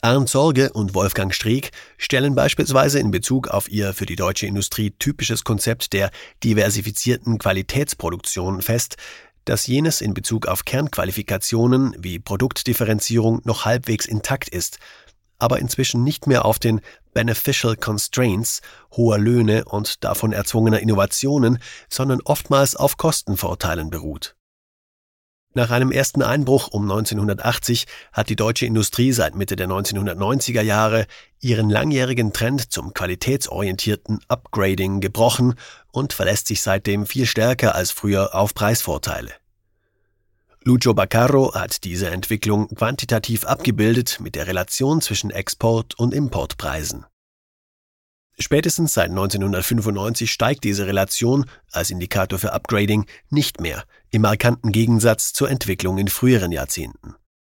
Arndt Sorge und Wolfgang Streeck stellen beispielsweise in Bezug auf ihr für die deutsche Industrie typisches Konzept der diversifizierten Qualitätsproduktion fest, dass jenes in Bezug auf Kernqualifikationen wie Produktdifferenzierung noch halbwegs intakt ist, aber inzwischen nicht mehr auf den Beneficial Constraints hoher Löhne und davon erzwungener Innovationen, sondern oftmals auf Kostenvorteilen beruht. Nach einem ersten Einbruch um 1980 hat die deutsche Industrie seit Mitte der 1990er Jahre ihren langjährigen Trend zum qualitätsorientierten Upgrading gebrochen und verlässt sich seitdem viel stärker als früher auf Preisvorteile. Lucio Baccaro hat diese Entwicklung quantitativ abgebildet mit der Relation zwischen Export- und Importpreisen. Spätestens seit 1995 steigt diese Relation als Indikator für Upgrading nicht mehr, im markanten Gegensatz zur Entwicklung in früheren Jahrzehnten.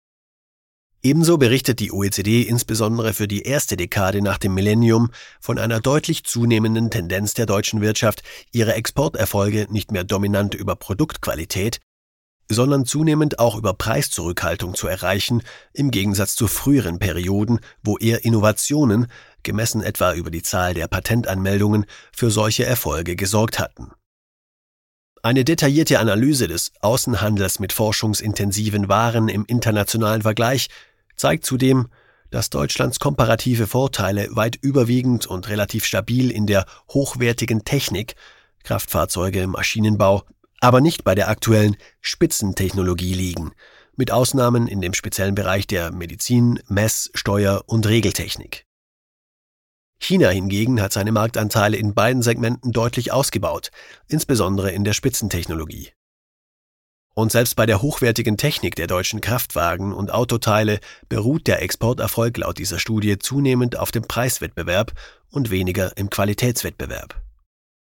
Ebenso berichtet die OECD insbesondere für die erste Dekade nach dem Millennium von einer deutlich zunehmenden Tendenz der deutschen Wirtschaft, ihre Exporterfolge nicht mehr dominant über Produktqualität, sondern zunehmend auch über Preiszurückhaltung zu erreichen, im Gegensatz zu früheren Perioden, wo eher Innovationen, gemessen etwa über die Zahl der Patentanmeldungen, für solche Erfolge gesorgt hatten. Eine detaillierte Analyse des Außenhandels mit forschungsintensiven Waren im internationalen Vergleich zeigt zudem, dass Deutschlands komparative Vorteile weit überwiegend und relativ stabil in der hochwertigen Technik, Kraftfahrzeuge, Maschinenbau, aber nicht bei der aktuellen Spitzentechnologie liegen, mit Ausnahmen in dem speziellen Bereich der Medizin, Mess-, Steuer- und Regeltechnik. China hingegen hat seine Marktanteile in beiden Segmenten deutlich ausgebaut, insbesondere in der Spitzentechnologie. Und selbst bei der hochwertigen Technik der deutschen Kraftwagen und Autoteile beruht der Exporterfolg laut dieser Studie zunehmend auf dem Preiswettbewerb und weniger im Qualitätswettbewerb.